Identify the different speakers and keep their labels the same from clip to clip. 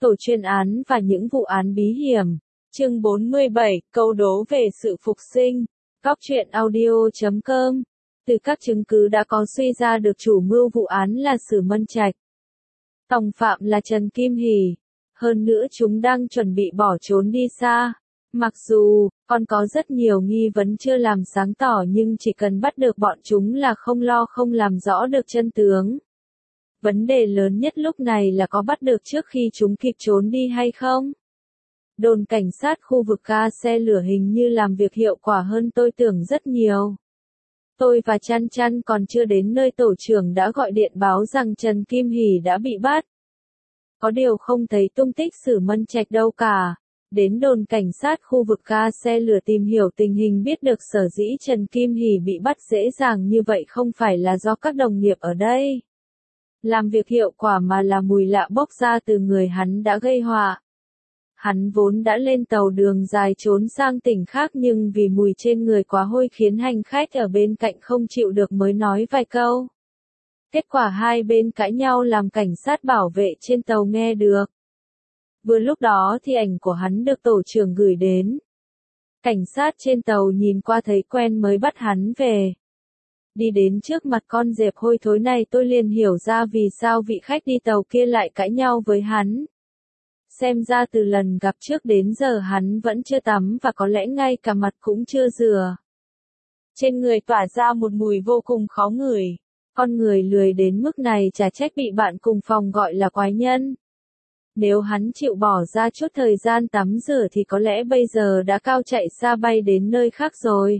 Speaker 1: Tổ chuyên án và những vụ án bí hiểm. Chương 47, câu đố về sự phục sinh. Góc truyện audio.com. Từ các chứng cứ đã có suy ra được chủ mưu vụ án là Sử Mân Trạch. Tòng phạm là Trần Kim Hỷ. Hơn nữa chúng đang chuẩn bị bỏ trốn đi xa. Mặc dù, còn có rất nhiều nghi vấn chưa làm sáng tỏ nhưng chỉ cần bắt được bọn chúng là không lo không làm rõ được chân tướng. Vấn đề lớn nhất lúc này là có bắt được trước khi chúng kịp trốn đi hay không? Đồn cảnh sát khu vực ga xe lửa hình như làm việc hiệu quả hơn tôi tưởng rất nhiều. Tôi và Chăn Chăn còn chưa đến nơi tổ trưởng đã gọi điện báo rằng Trần Kim Hỷ đã bị bắt. Có điều không thấy tung tích Sử Mân Trạch đâu cả. Đến đồn cảnh sát khu vực ga xe lửa tìm hiểu tình hình biết được sở dĩ Trần Kim Hỷ bị bắt dễ dàng như vậy không phải là do các đồng nghiệp ở đây làm việc hiệu quả mà là mùi lạ bốc ra từ người hắn đã gây họa. Hắn vốn đã lên tàu đường dài trốn sang tỉnh khác nhưng vì mùi trên người quá hôi khiến hành khách ở bên cạnh không chịu được mới nói vài câu. Kết quả hai bên cãi nhau làm cảnh sát bảo vệ trên tàu nghe được. Vừa lúc đó thì ảnh của hắn được tổ trưởng gửi đến. Cảnh sát trên tàu nhìn qua thấy quen mới bắt hắn về. Đi đến trước mặt con dẹp hôi thối này tôi liền hiểu ra vì sao vị khách đi tàu kia lại cãi nhau với hắn. Xem ra từ lần gặp trước đến giờ hắn vẫn chưa tắm và có lẽ ngay cả mặt cũng chưa rửa. Trên người tỏa ra một mùi vô cùng khó ngửi. Con người lười đến mức này chả trách bị bạn cùng phòng gọi là quái nhân. Nếu hắn chịu bỏ ra chút thời gian tắm rửa thì có lẽ bây giờ đã cao chạy xa bay đến nơi khác rồi.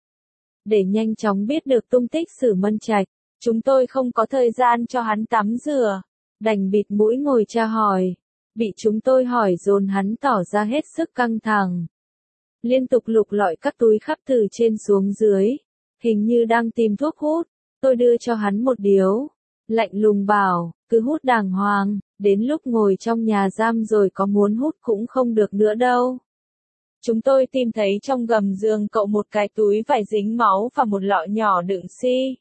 Speaker 1: Để nhanh chóng biết được tung tích Sử Mân Trạch, chúng tôi không có thời gian cho hắn tắm rửa, đành bịt mũi ngồi tra hỏi. Bị chúng tôi hỏi dồn hắn tỏ ra hết sức căng thẳng. Liên tục lục lọi các túi khắp từ trên xuống dưới, hình như đang tìm thuốc hút. Tôi đưa cho hắn một điếu, lạnh lùng bảo, cứ hút đàng hoàng, đến lúc ngồi trong nhà giam rồi có muốn hút cũng không được nữa đâu. Chúng tôi tìm thấy trong gầm giường cậu một cái túi vải dính máu và một lọ nhỏ đựng xi.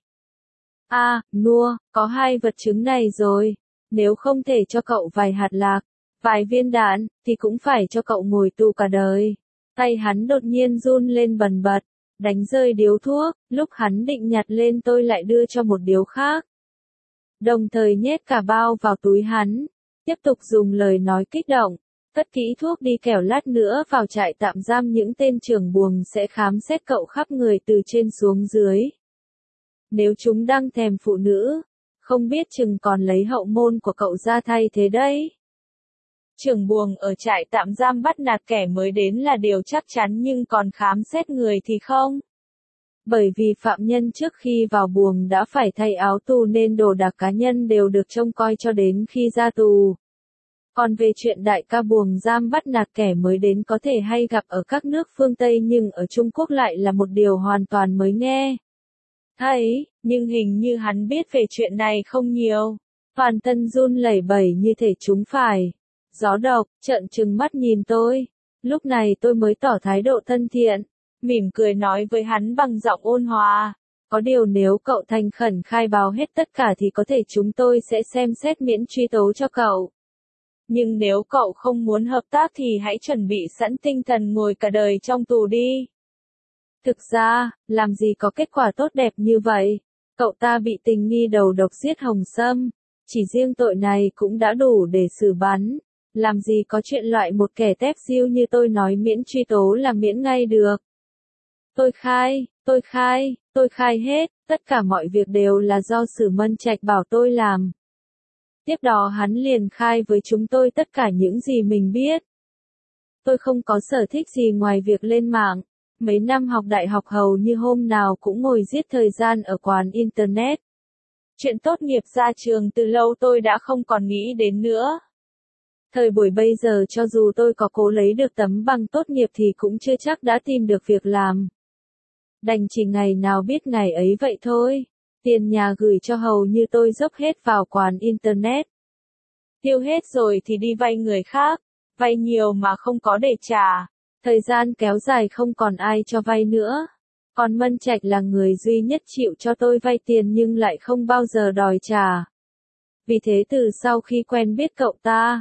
Speaker 1: Nua, có hai vật chứng này rồi. Nếu không thể cho cậu vài hạt lạc, vài viên đạn, thì cũng phải cho cậu ngồi tù cả đời. Tay hắn đột nhiên run lên bần bật, đánh rơi điếu thuốc, lúc hắn định nhặt lên tôi lại đưa cho một điếu khác. Đồng thời nhét cả bao vào túi hắn, tiếp tục dùng lời nói kích động. Cất kỹ thuốc đi kẻo lát nữa vào trại tạm giam những tên trưởng buồng sẽ khám xét cậu khắp người từ trên xuống dưới. Nếu chúng đang thèm phụ nữ, không biết chừng còn lấy hậu môn của cậu ra thay thế đấy. Trưởng buồng ở trại tạm giam bắt nạt kẻ mới đến là điều chắc chắn nhưng còn khám xét người thì không. Bởi vì phạm nhân trước khi vào buồng đã phải thay áo tù nên đồ đạc cá nhân đều được trông coi cho đến khi ra tù. Còn về chuyện đại ca buồng giam bắt nạt kẻ mới đến có thể hay gặp ở các nước phương Tây nhưng ở Trung Quốc lại là một điều hoàn toàn mới nghe. Thấy, nhưng hình như hắn biết về chuyện này không nhiều. Toàn thân run lẩy bẩy như thể chúng phải gió độc, trợn trừng mắt nhìn tôi. Lúc này tôi mới tỏ thái độ thân thiện, mỉm cười nói với hắn bằng giọng ôn hòa. Có điều nếu cậu thành khẩn khai báo hết tất cả thì có thể chúng tôi sẽ xem xét miễn truy tố cho cậu. Nhưng nếu cậu không muốn hợp tác thì hãy chuẩn bị sẵn tinh thần ngồi cả đời trong tù đi. Thực ra, làm gì có kết quả tốt đẹp như vậy. Cậu ta bị tình nghi đầu độc giết Hồng Sâm. Chỉ riêng tội này cũng đã đủ để xử bắn. Làm gì có chuyện loại một kẻ tép diêu như tôi nói miễn truy tố là miễn ngay được. Tôi khai hết, tất cả mọi việc đều là do Sử Mân Trạch bảo tôi làm. Tiếp đó hắn liền khai với chúng tôi tất cả những gì mình biết. Tôi không có sở thích gì ngoài việc lên mạng. Mấy năm học đại học hầu như hôm nào cũng ngồi giết thời gian ở quán Internet. Chuyện tốt nghiệp ra trường từ lâu tôi đã không còn nghĩ đến nữa. Thời buổi bây giờ cho dù tôi có cố lấy được tấm bằng tốt nghiệp thì cũng chưa chắc đã tìm được việc làm. Đành chỉ ngày nào biết ngày ấy vậy thôi. Tiền nhà gửi cho hầu như tôi dốc hết vào quán Internet. Tiêu hết rồi thì đi vay người khác, vay nhiều mà không có để trả. Thời gian kéo dài không còn ai cho vay nữa. Còn Mân Trạch là người duy nhất chịu cho tôi vay tiền nhưng lại không bao giờ đòi trả. Vì thế từ sau khi quen biết cậu ta,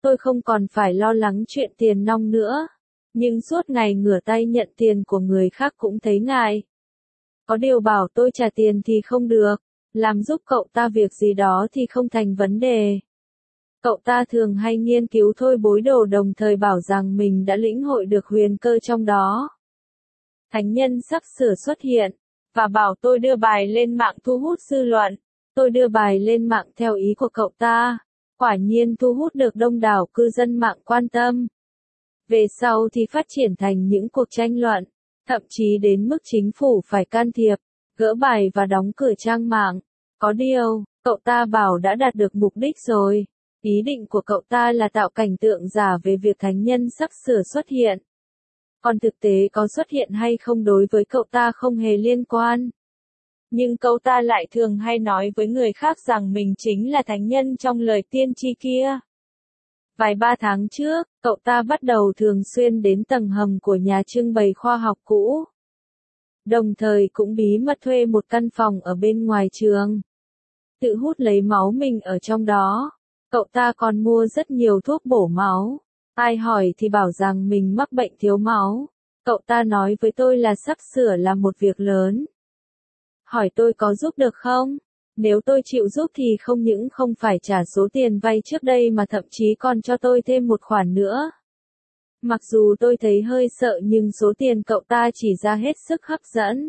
Speaker 1: tôi không còn phải lo lắng chuyện tiền nong nữa. Nhưng suốt ngày ngửa tay nhận tiền của người khác cũng thấy ngại. Có điều bảo tôi trả tiền thì không được, làm giúp cậu ta việc gì đó thì không thành vấn đề. Cậu ta thường hay nghiên cứu thôi bối đồ đồng thời bảo rằng mình đã lĩnh hội được huyền cơ trong đó. Thánh nhân sắp sửa xuất hiện, và bảo tôi đưa bài lên mạng thu hút dư luận. Tôi đưa bài lên mạng theo ý của cậu ta. Quả nhiên thu hút được đông đảo cư dân mạng quan tâm. Về sau thì phát triển thành những cuộc tranh luận, thậm chí đến mức chính phủ phải can thiệp, gỡ bài và đóng cửa trang mạng. Có điều, cậu ta bảo đã đạt được mục đích rồi. Ý định của cậu ta là tạo cảnh tượng giả về việc thánh nhân sắp sửa xuất hiện. Còn thực tế có xuất hiện hay không đối với cậu ta không hề liên quan. Nhưng cậu ta lại thường hay nói với người khác rằng mình chính là thánh nhân trong lời tiên tri kia. Vài ba tháng trước, cậu ta bắt đầu thường xuyên đến tầng hầm của nhà trưng bày khoa học cũ. Đồng thời cũng bí mật thuê một căn phòng ở bên ngoài trường. Tự hút lấy máu mình ở trong đó. Cậu ta còn mua rất nhiều thuốc bổ máu. Ai hỏi thì bảo rằng mình mắc bệnh thiếu máu. Cậu ta nói với tôi là sắp sửa làm một việc lớn. Hỏi tôi có giúp được không? Nếu tôi chịu giúp thì không những không phải trả số tiền vay trước đây mà thậm chí còn cho tôi thêm một khoản nữa. Mặc dù tôi thấy hơi sợ nhưng số tiền cậu ta chỉ ra hết sức hấp dẫn.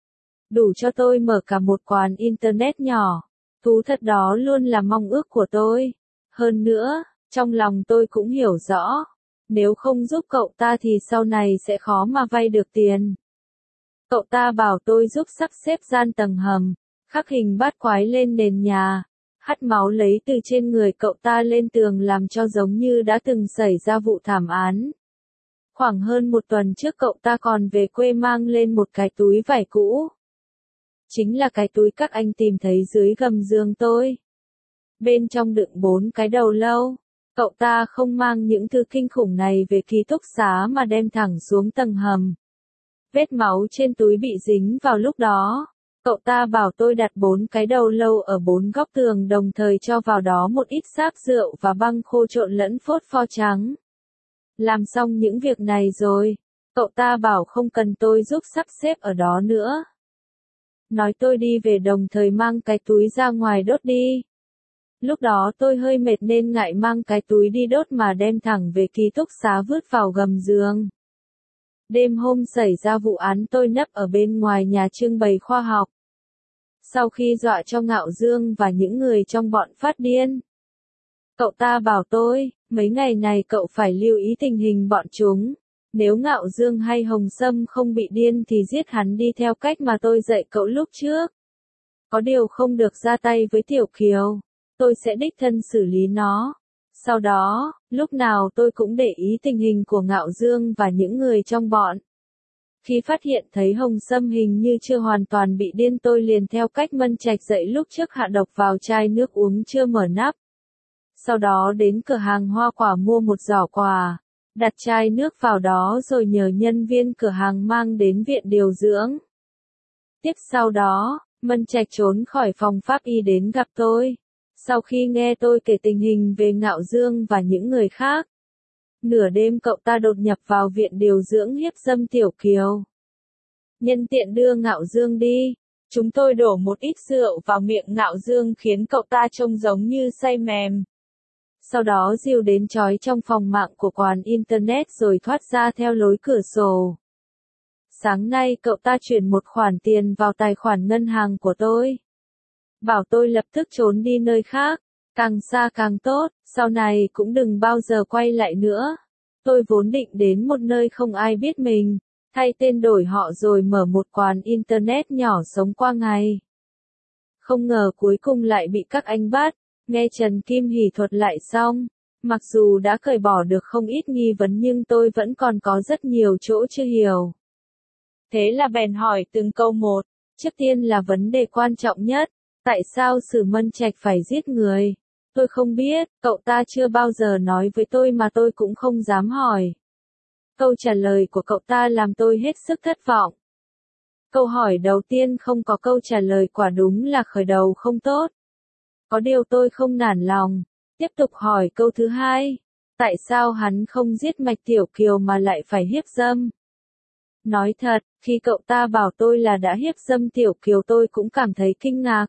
Speaker 1: Đủ cho tôi mở cả một quán internet nhỏ. Thú thật đó luôn là mong ước của tôi. Hơn nữa, trong lòng tôi cũng hiểu rõ. Nếu không giúp cậu ta thì sau này sẽ khó mà vay được tiền. Cậu ta bảo tôi giúp sắp xếp gian tầng hầm, khắc hình bát quái lên nền nhà, hắt máu lấy từ trên người cậu ta lên tường làm cho giống như đã từng xảy ra vụ thảm án. Khoảng hơn một tuần trước cậu ta còn về quê mang lên một cái túi vải cũ. Chính là cái túi các anh tìm thấy dưới gầm giường tôi. Bên trong đựng 4 cái đầu lâu. Cậu ta không mang những thứ kinh khủng này về ký túc xá mà đem thẳng xuống tầng hầm. Vết máu trên túi bị dính vào lúc đó. Cậu ta bảo tôi đặt 4 cái đầu lâu ở 4 góc tường đồng thời cho vào đó một ít sáp rượu và băng khô trộn lẫn phốt pho trắng. Làm xong những việc này rồi, cậu ta bảo không cần tôi giúp sắp xếp ở đó nữa. Nói tôi đi về đồng thời mang cái túi ra ngoài đốt đi. Lúc đó tôi hơi mệt nên ngại mang cái túi đi đốt mà đem thẳng về ký túc xá vứt vào gầm giường. Đêm hôm xảy ra vụ án tôi nấp ở bên ngoài nhà trưng bày khoa học. Sau khi dọa cho Ngạo Dương và những người trong bọn phát điên. Cậu ta bảo tôi, mấy ngày này cậu phải lưu ý tình hình bọn chúng. Nếu Ngạo Dương hay Hồng Sâm không bị điên thì giết hắn đi theo cách mà tôi dạy cậu lúc trước. Có điều không được ra tay với Tiểu Kiều. Tôi sẽ đích thân xử lý nó. Sau đó, lúc nào tôi cũng để ý tình hình của Ngạo Dương và những người trong bọn. Khi phát hiện thấy Hồng Sâm hình như chưa hoàn toàn bị điên tôi liền theo cách Mân Trạch dạy lúc trước hạ độc vào chai nước uống chưa mở nắp. Sau đó đến cửa hàng hoa quả mua một giỏ quà, đặt chai nước vào đó rồi nhờ nhân viên cửa hàng mang đến viện điều dưỡng. Tiếp sau đó, Mân Trạch trốn khỏi phòng pháp y đến gặp tôi. Sau khi nghe tôi kể tình hình về Ngạo Dương và những người khác, nửa đêm cậu ta đột nhập vào viện điều dưỡng hiếp dâm Tiểu Kiều. Nhân tiện đưa Ngạo Dương đi, chúng tôi đổ một ít rượu vào miệng Ngạo Dương khiến cậu ta trông giống như say mềm. Sau đó dìu đến trói trong phòng mạng của quán internet rồi thoát ra theo lối cửa sổ. Sáng nay cậu ta chuyển một khoản tiền vào tài khoản ngân hàng của tôi. Bảo tôi lập tức trốn đi nơi khác, càng xa càng tốt, sau này cũng đừng bao giờ quay lại nữa. Tôi vốn định đến một nơi không ai biết mình, thay tên đổi họ rồi mở một quán internet nhỏ sống qua ngày. Không ngờ cuối cùng lại bị các anh bắt, nghe Trần Kim Hỷ thuật lại xong. Mặc dù đã cởi bỏ được không ít nghi vấn nhưng tôi vẫn còn có rất nhiều chỗ chưa hiểu. Thế là bèn hỏi từng câu một, trước tiên là vấn đề quan trọng nhất. Tại sao Sử Mân Trạch phải giết người? Tôi không biết, cậu ta chưa bao giờ nói với tôi mà tôi cũng không dám hỏi. Câu trả lời của cậu ta làm tôi hết sức thất vọng. Câu hỏi đầu tiên không có câu trả lời quả đúng là khởi đầu không tốt. Có điều tôi không nản lòng, tiếp tục hỏi câu thứ hai. Tại sao hắn không giết Mạch Tiểu Kiều mà lại phải hiếp dâm? Nói thật, khi cậu ta bảo tôi là đã hiếp dâm Tiểu Kiều tôi cũng cảm thấy kinh ngạc.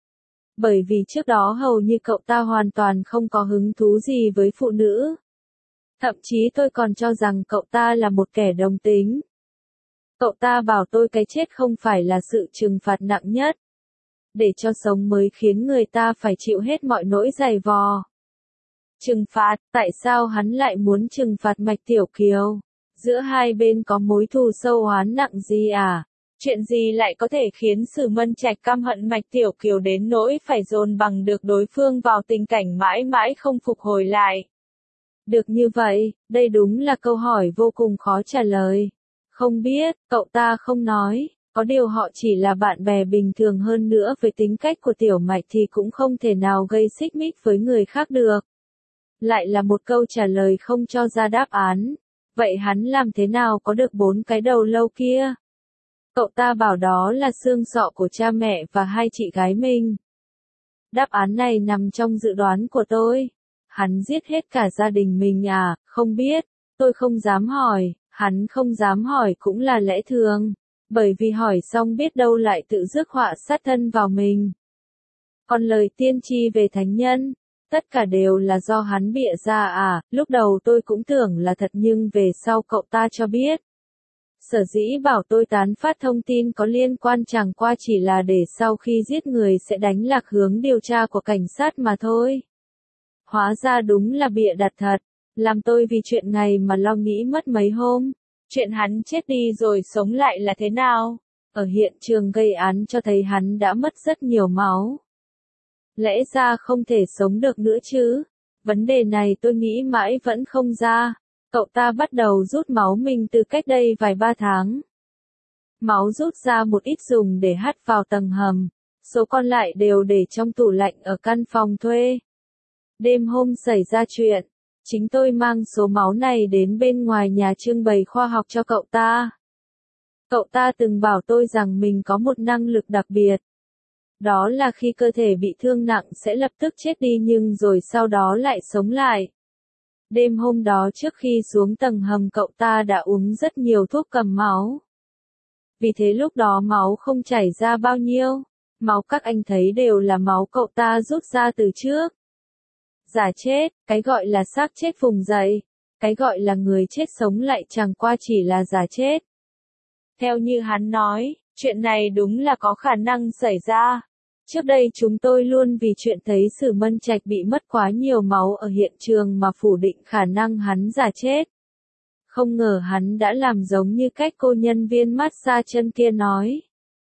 Speaker 1: Bởi vì trước đó hầu như cậu ta hoàn toàn không có hứng thú gì với phụ nữ. Thậm chí tôi còn cho rằng cậu ta là một kẻ đồng tính. Cậu ta bảo tôi cái chết không phải là sự trừng phạt nặng nhất. Để cho sống mới khiến người ta phải chịu hết mọi nỗi dày vò. Trừng phạt, tại sao hắn lại muốn trừng phạt Mạch Tiểu Kiều? Giữa hai bên có mối thù sâu oán nặng gì à? Chuyện gì lại có thể khiến Sử Mân Trạch căm hận Mạch Tiểu Kiều đến nỗi phải dồn bằng được đối phương vào tình cảnh mãi mãi không phục hồi lại? Được như vậy, đây đúng là câu hỏi vô cùng khó trả lời. Không biết, cậu ta không nói, có điều họ chỉ là bạn bè bình thường hơn nữa với tính cách của Tiểu Mạch thì cũng không thể nào gây xích mích với người khác được. Lại là một câu trả lời không cho ra đáp án. Vậy hắn làm thế nào có được 4 cái đầu lâu kia? Cậu ta bảo đó là xương sọ của cha mẹ và 2 chị gái mình. Đáp án này nằm trong dự đoán của tôi. Hắn giết hết cả gia đình mình à? Không biết, tôi không dám hỏi, hắn không dám hỏi cũng là lẽ thường. Bởi vì hỏi xong biết đâu lại tự rước họa sát thân vào mình. Còn lời tiên tri về thánh nhân, tất cả đều là do hắn bịa ra à? Lúc đầu tôi cũng tưởng là thật nhưng về sau cậu ta cho biết. Sở dĩ bảo tôi tán phát thông tin có liên quan chẳng qua chỉ là để sau khi giết người sẽ đánh lạc hướng điều tra của cảnh sát mà thôi. Hóa ra đúng là bịa đặt thật, làm tôi vì chuyện này mà lo nghĩ mất mấy hôm. Chuyện hắn chết đi rồi sống lại là thế nào? Ở hiện trường gây án cho thấy hắn đã mất rất nhiều máu. Lẽ ra không thể sống được nữa chứ? Vấn đề này tôi nghĩ mãi vẫn không ra. Cậu ta bắt đầu rút máu mình từ cách đây vài 3 tháng. Máu rút ra một ít dùng để hắt vào tầng hầm, số còn lại đều để trong tủ lạnh ở căn phòng thuê. Đêm hôm xảy ra chuyện, chính tôi mang số máu này đến bên ngoài nhà trưng bày khoa học cho cậu ta. Cậu ta từng bảo tôi rằng mình có một năng lực đặc biệt. Đó là khi cơ thể bị thương nặng sẽ lập tức chết đi nhưng rồi sau đó lại sống lại. Đêm hôm đó trước khi xuống tầng hầm cậu ta đã uống rất nhiều thuốc cầm máu. Vì thế lúc đó máu không chảy ra bao nhiêu. Máu các anh thấy đều là máu cậu ta rút ra từ trước. Giả chết, cái gọi là xác chết vùng dậy. Cái gọi là người chết sống lại chẳng qua chỉ là giả chết. Theo như hắn nói, chuyện này đúng là có khả năng xảy ra. Trước đây chúng tôi luôn vì chuyện thấy Sử Mân Trạch bị mất quá nhiều máu ở hiện trường mà phủ định khả năng hắn giả chết. Không ngờ hắn đã làm giống như cách cô nhân viên massage chân kia nói.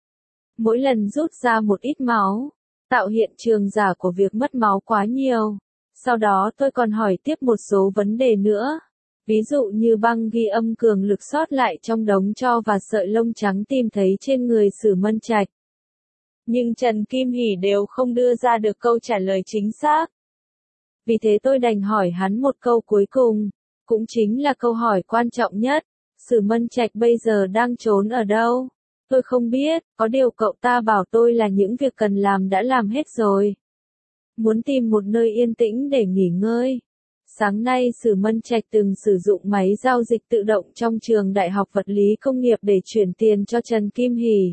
Speaker 1: Mỗi lần rút ra một ít máu, tạo hiện trường giả của việc mất máu quá nhiều. Sau đó tôi còn hỏi tiếp một số vấn đề nữa. Ví dụ như băng ghi âm cường lực sót lại trong đống tro và sợi lông trắng tìm thấy trên người Sử Mân Trạch. Nhưng Trần Kim Hỷ đều không đưa ra được câu trả lời chính xác. Vì thế tôi đành hỏi hắn một câu cuối cùng, cũng chính là câu hỏi quan trọng nhất. Sử Mân Trạch bây giờ đang trốn ở đâu? Tôi không biết, có điều cậu ta bảo tôi là những việc cần làm đã làm hết rồi. Muốn tìm một nơi yên tĩnh để nghỉ ngơi. Sáng nay Sử Mân Trạch từng sử dụng máy giao dịch tự động trong trường Đại học Vật lý Công nghiệp để chuyển tiền cho Trần Kim Hỷ.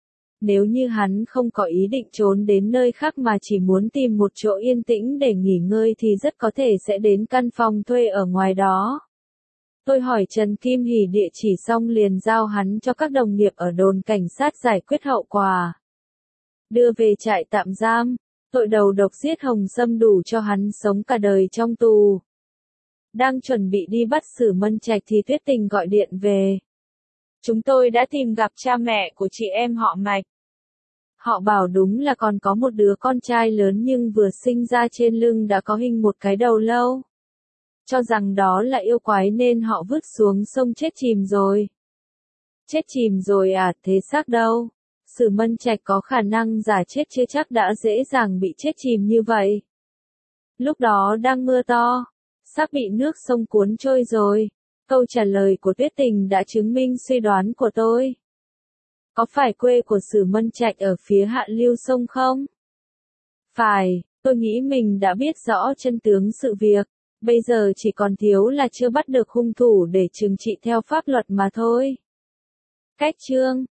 Speaker 1: Nếu như hắn không có ý định trốn đến nơi khác mà chỉ muốn tìm một chỗ yên tĩnh để nghỉ ngơi thì rất có thể sẽ đến căn phòng thuê ở ngoài đó. Tôi hỏi Trần Kim Hỷ địa chỉ xong liền giao hắn cho các đồng nghiệp ở đồn cảnh sát giải quyết hậu quả. Đưa về trại tạm giam, tội đầu độc giết Hồng Sâm đủ cho hắn sống cả đời trong tù. Đang chuẩn bị đi bắt Sử Mân Trạch thì Tuyết Tình gọi điện về. Chúng tôi đã tìm gặp cha mẹ của chị em họ Mạch. Họ bảo đúng là còn có một đứa con trai lớn nhưng vừa sinh ra trên lưng đã có hình một cái đầu lâu. Cho rằng đó là yêu quái nên họ vứt xuống sông chết chìm rồi. Chết chìm rồi à, thế xác đâu? Sử Mân Trạch có khả năng giả chết chưa chắc đã dễ dàng bị chết chìm như vậy. Lúc đó đang mưa to, xác bị nước sông cuốn trôi rồi. Câu trả lời của Tuyết Tình đã chứng minh suy đoán của tôi. Có phải quê của Sử Mân Trạch ở phía hạ lưu sông không? Phải, tôi nghĩ mình đã biết rõ chân tướng sự việc. Bây giờ chỉ còn thiếu là chưa bắt được hung thủ để trừng trị theo pháp luật mà thôi. Cách chương